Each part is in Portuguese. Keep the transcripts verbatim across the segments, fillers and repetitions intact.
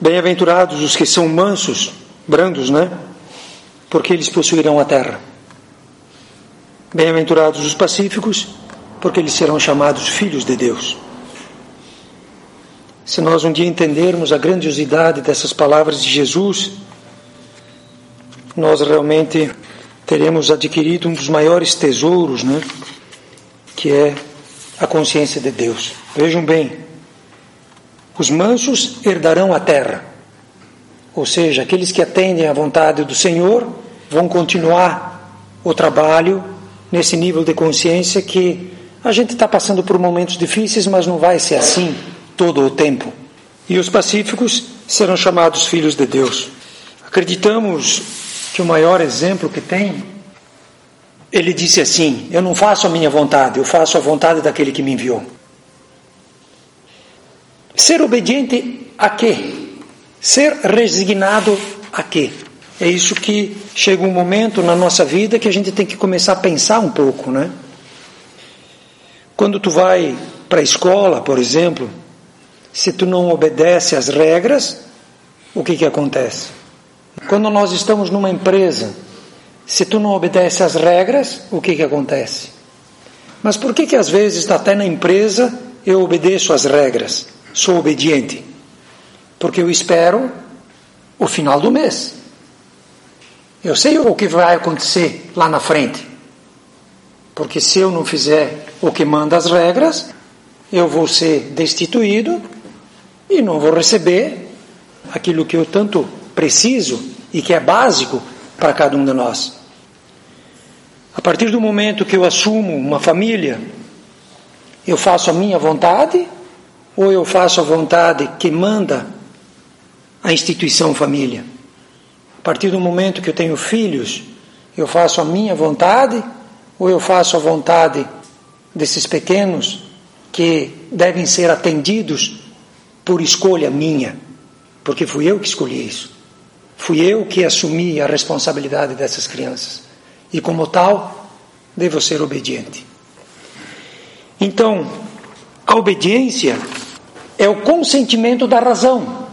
Bem-aventurados os que são mansos, brandos, né? Porque eles possuirão a terra. Bem-aventurados os pacíficos, porque eles serão chamados filhos de Deus. Se nós um dia entendermos a grandiosidade dessas palavras de Jesus, nós realmente teremos adquirido um dos maiores tesouros, né? Que é a consciência de Deus. Vejam bem, os mansos herdarão a terra, ou seja, aqueles que atendem à vontade do Senhor vão continuar o trabalho nesse nível de consciência que a gente está passando por momentos difíceis, mas não vai ser assim todo o tempo. E os pacíficos serão chamados filhos de Deus. Acreditamos que o maior exemplo que tem, ele disse assim: eu não faço a minha vontade, eu faço a vontade daquele que me enviou. Ser obediente a quê? Ser resignado a quê? É isso que chega um momento na nossa vida que a gente tem que começar a pensar um pouco, né? Quando tu vai para a escola, por exemplo, se tu não obedece às regras, o que que acontece? Quando nós estamos numa empresa, se tu não obedece às regras, o que que acontece? Mas por que que às vezes até na empresa eu obedeço às regras? Sou obediente? Porque eu espero o final do mês. Eu sei o que vai acontecer lá na frente. Porque se eu não fizer o que manda as regras, eu vou ser destituído e não vou receber aquilo que eu tanto preciso e que é básico para cada um de nós. A partir do momento que eu assumo uma família, eu faço a minha vontade ou eu faço a vontade que manda a instituição família? A partir do momento que eu tenho filhos, eu faço a minha vontade ou eu faço a vontade desses pequenos que devem ser atendidos por escolha minha? Porque fui eu que escolhi isso. Fui eu que assumi a responsabilidade dessas crianças. E como tal, devo ser obediente. Então, a obediência é o consentimento da razão.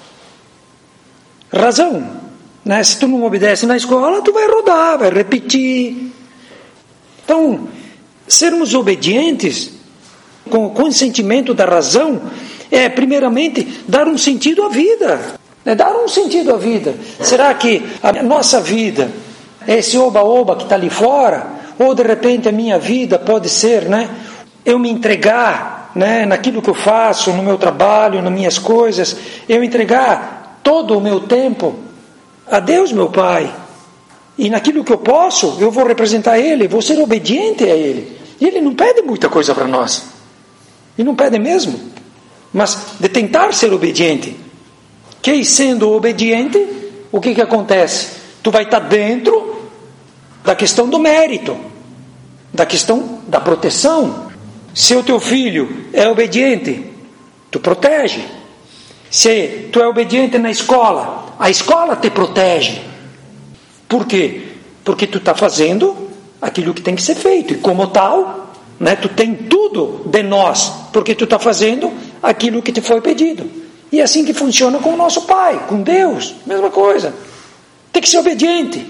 Razão, né? Se tu não obedece na escola, tu vai rodar, vai repetir. Então, sermos obedientes com o consentimento da razão é, primeiramente, dar um sentido à vida. É dar um sentido à vida. Será que a nossa vida é esse oba-oba que está ali fora? Ou, de repente, a minha vida pode ser, né, eu me entregar, né, naquilo que eu faço, no meu trabalho, nas minhas coisas, eu entregar todo o meu tempo a Deus, meu Pai. E naquilo que eu posso, eu vou representar Ele, vou ser obediente a Ele. E Ele não pede muita coisa para nós. Ele não pede mesmo. Mas de tentar ser obediente. Que sendo obediente, o que que acontece? Tu vai estar dentro da questão do mérito, da questão da proteção. Se o teu filho é obediente, tu protege. Se tu é obediente na escola, a escola te protege. Por quê? Porque tu está fazendo aquilo que tem que ser feito. E como tal, né, tu tem tudo de nós, porque tu está fazendo aquilo que te foi pedido. E é assim que funciona com o nosso Pai, com Deus, mesma coisa. Tem que ser obediente,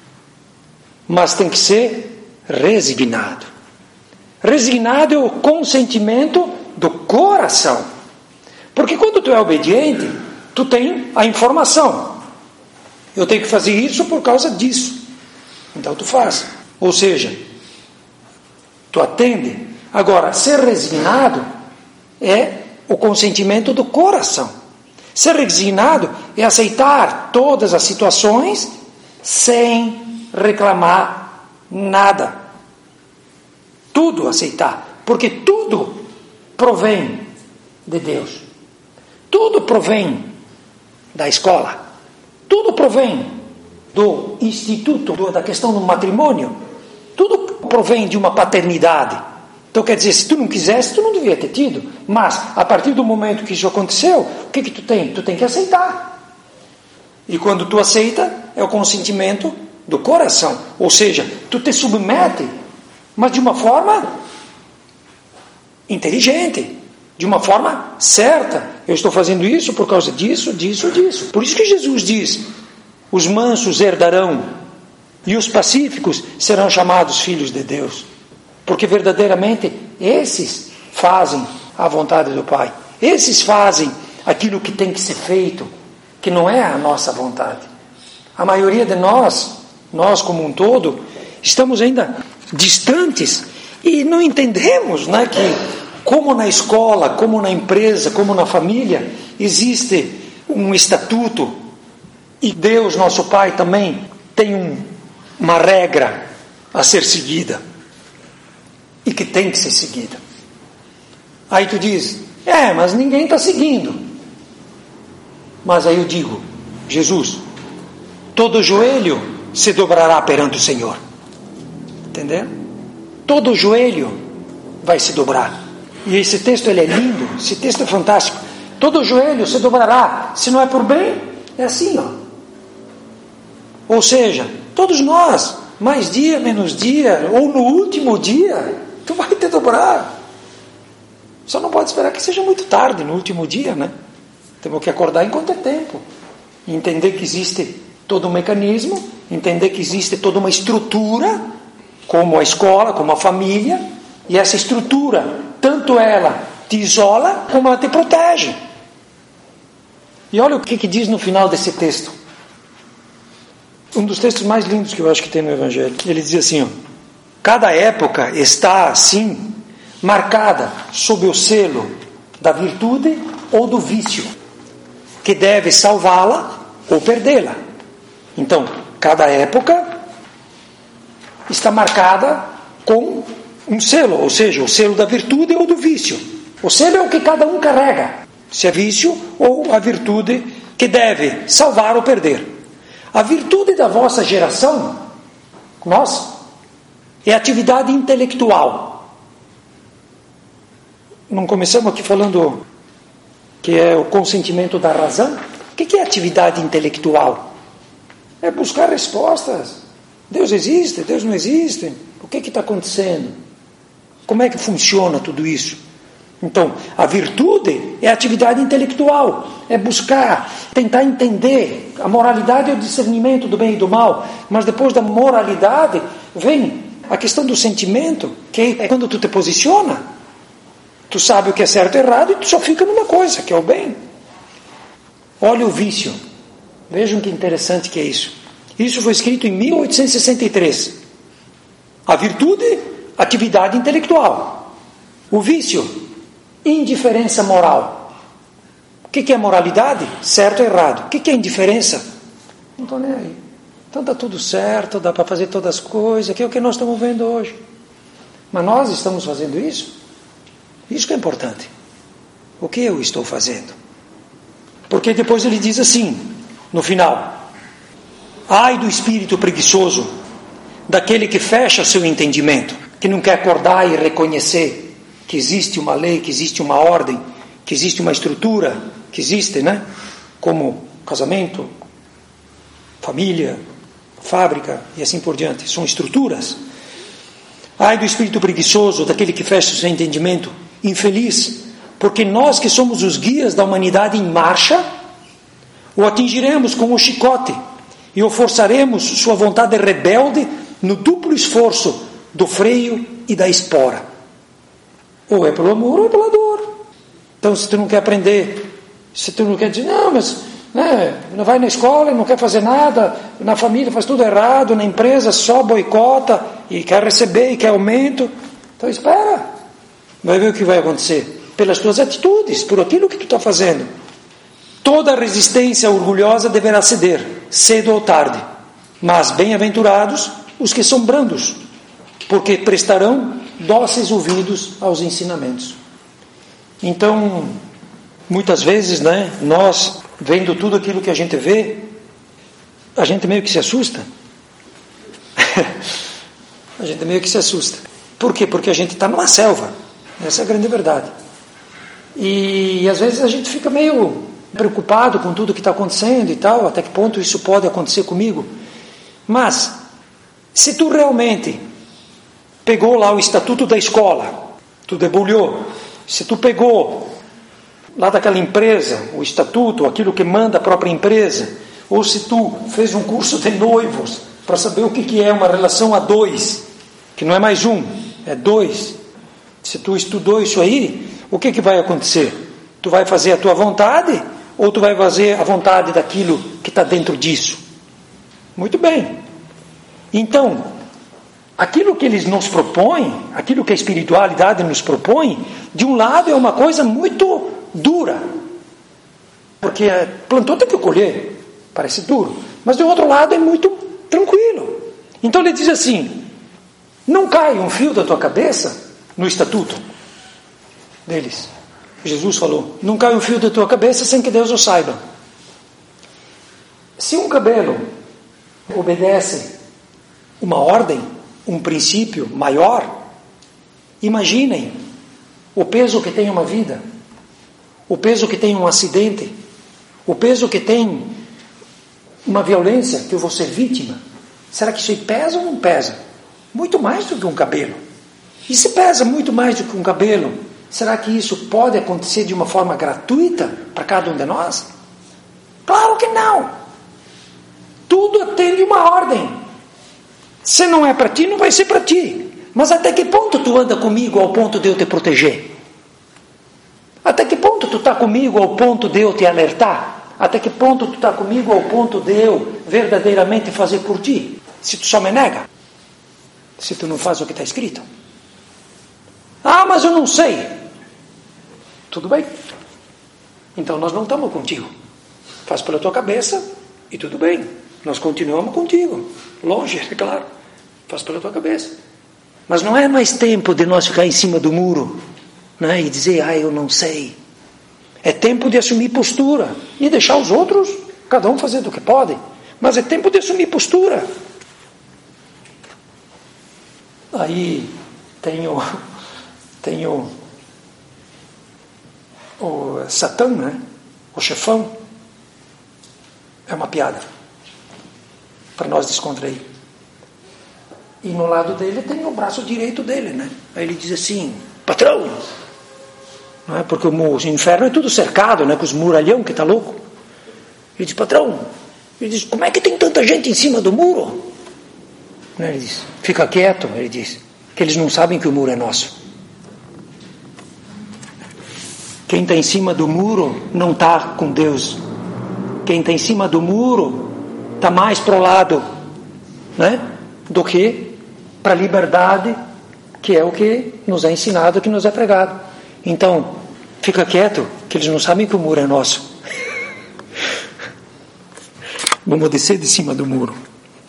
mas tem que ser resignado. Resignado é o consentimento do coração. Porque quando tu é obediente, tu tem a informação. Eu tenho que fazer isso por causa disso. Então tu faz. Ou seja, tu atende. Agora, ser resignado é o consentimento do coração. Ser resignado é aceitar todas as situações sem reclamar nada. Tudo aceitar, porque tudo provém de Deus. Tudo provém da escola. Tudo provém do instituto, da questão do matrimônio. Tudo provém de uma paternidade. Então quer dizer, se tu não quisesse, tu não devia ter tido. Mas, a partir do momento que isso aconteceu, o que que tu tem? Tu tem que aceitar. E quando tu aceita, é o consentimento do coração. Ou seja, tu te submete, mas de uma forma inteligente. de uma forma certa. Eu estou fazendo isso por causa disso, disso, disso. Por isso que Jesus diz: os mansos herdarão e os pacíficos serão chamados filhos de Deus. Porque verdadeiramente esses fazem a vontade do Pai. Esses fazem aquilo que tem que ser feito, que não é a nossa vontade. A maioria de nós, nós como um todo, estamos ainda distantes e não entendemos, né, que como na escola, como na empresa, como na família, existe um estatuto e Deus, nosso Pai, também tem um, uma regra a ser seguida e que tem que ser seguida. Aí tu diz: é, mas ninguém está seguindo. Mas aí eu digo: Jesus, todo joelho se dobrará perante o Senhor. Entendeu? Todo joelho vai se dobrar. E esse texto ele é lindo, esse texto é fantástico. Todo joelho se dobrará. Se não é por bem, é assim, ó. Ou seja, todos nós, mais dia, menos dia, ou no último dia, tu vai te dobrar. Só não pode esperar que seja muito tarde, no último dia, né? Temos que acordar enquanto é tempo. E entender que existe todo um mecanismo, entender que existe toda uma estrutura, como a escola, como a família, e essa estrutura, tanto ela te isola, como ela te protege. E olha o que, que diz no final desse texto. Um dos textos mais lindos que eu acho que tem no Evangelho. Ele diz assim, ó: cada época está assim marcada sob o selo da virtude ou do vício, que deve salvá-la ou perdê-la. Então, cada época está marcada com um selo, ou seja, o selo da virtude ou do vício. O selo é o que cada um carrega, se é vício ou a virtude que deve salvar ou perder. A virtude da vossa geração, nós, é atividade intelectual. Não começamos aqui falando que é o consentimento da razão? O que é atividade intelectual? É buscar respostas. Deus existe? Deus não existe? O que está acontecendo? Como é que funciona tudo isso? Então, a virtude é a atividade intelectual, é buscar, tentar entender. A moralidade é o discernimento do bem e do mal, mas depois da moralidade vem a questão do sentimento, que é quando tu te posiciona. Tu sabe o que é certo e errado e tu só fica numa coisa, que é o bem. Olha o vício. Vejam que interessante que é isso. Isso foi escrito em mil oitocentos e sessenta e três. A virtude, atividade intelectual. O vício, indiferença moral. O que é moralidade? Certo ou errado. O que é indiferença? Não estou nem aí. Então está tudo certo, dá para fazer todas as coisas, que é o que nós estamos vendo hoje. Mas nós estamos fazendo isso? Isso que é importante. O que eu estou fazendo? Porque depois ele diz assim, no final: ai do espírito preguiçoso, daquele que fecha seu entendimento, que não quer acordar e reconhecer que existe uma lei, que existe uma ordem, que existe uma estrutura, que existe, né? Como casamento, família, fábrica e assim por diante. São estruturas. Ai do espírito preguiçoso, daquele que fecha seu entendimento, infeliz, porque nós que somos os guias da humanidade em marcha, o atingiremos com o chicote e o forçaremos sua vontade rebelde no duplo esforço do freio e da espora. Ou é pelo amor ou é pela dor. Então, se tu não quer aprender, se tu não quer dizer, não, mas né, não vai na escola, não quer fazer nada, na família faz tudo errado, na empresa só boicota e quer receber e quer aumento, então espera, vai ver o que vai acontecer. Pelas tuas atitudes, por aquilo que tu está fazendo. Toda resistência orgulhosa deverá ceder, cedo ou tarde. Mas bem-aventurados os que são brandos, porque prestarão dóceis ouvidos aos ensinamentos. Então, muitas vezes, né, nós, vendo tudo aquilo que a gente vê, a gente meio que se assusta. A gente meio que se assusta. Por quê? Porque a gente está numa selva. Essa é a grande verdade. E às vezes a gente fica meio preocupado com tudo que está acontecendo e tal, até que ponto isso pode acontecer comigo. Mas, se tu realmente pegou lá o estatuto da escola, tu debulhou, Se tu pegou lá daquela empresa, o estatuto, aquilo que manda a própria empresa, ou se tu fez um curso de noivos para saber o que, que é uma relação a dois, que não é mais um, é dois. Se tu estudou isso aí, o que, que vai acontecer? Tu vai fazer a tua vontade ou tu vai fazer a vontade daquilo que está dentro disso? Muito bem. Então, aquilo que eles nos propõem, aquilo que a espiritualidade nos propõe, de um lado é uma coisa muito dura, porque plantou tem que colher, parece duro, mas do outro lado é muito tranquilo. Então ele diz assim: não cai um fio da tua cabeça no estatuto deles. Jesus falou: não cai um fio da tua cabeça sem que Deus o saiba. Se um cabelo obedece uma ordem, um princípio maior, imaginem o peso que tem uma vida, o peso que tem um acidente, o peso que tem uma violência que eu vou ser vítima. Será que isso aí pesa ou não pesa? Muito mais do que um cabelo. E se pesa muito mais do que um cabelo, será que isso pode acontecer de uma forma gratuita para cada um de nós? Claro que não. Tudo atende uma ordem. Se não é para ti, não vai ser para ti. Mas até que ponto tu anda comigo ao ponto de eu te proteger? Até que ponto tu está comigo ao ponto de eu te alertar? Até que ponto tu está comigo ao ponto de eu verdadeiramente fazer por ti? Se tu só me nega, se tu não faz o que está escrito. Ah, mas eu não sei. Tudo bem. Então nós não estamos contigo. Faz pela tua cabeça e tudo bem. Nós continuamos contigo. Longe, é claro. Faz pela tua cabeça. Mas não é mais tempo de nós ficar em cima do muro, né, e dizer: ah, eu não sei. É tempo de assumir postura e deixar os outros, cada um fazer do que pode. Mas é tempo de assumir postura. Aí tem o, tem o, o Satã, né? O chefão. É uma piada para nós descontrair. E no lado dele tem o braço direito dele, né? Aí ele diz assim: patrão, não é? Porque o inferno é tudo cercado, né? Com os muralhão que está louco. Ele diz: patrão, ele diz: como é que tem tanta gente em cima do muro? Ele diz: fica quieto, ele diz, que eles não sabem que o muro é nosso. Quem está em cima do muro não está com Deus. Quem está em cima do muro está mais para o lado, né, do que para a liberdade, que é o que nos é ensinado, que nos é pregado. Então, fica quieto, que eles não sabem que o muro é nosso. Vamos descer de cima do muro.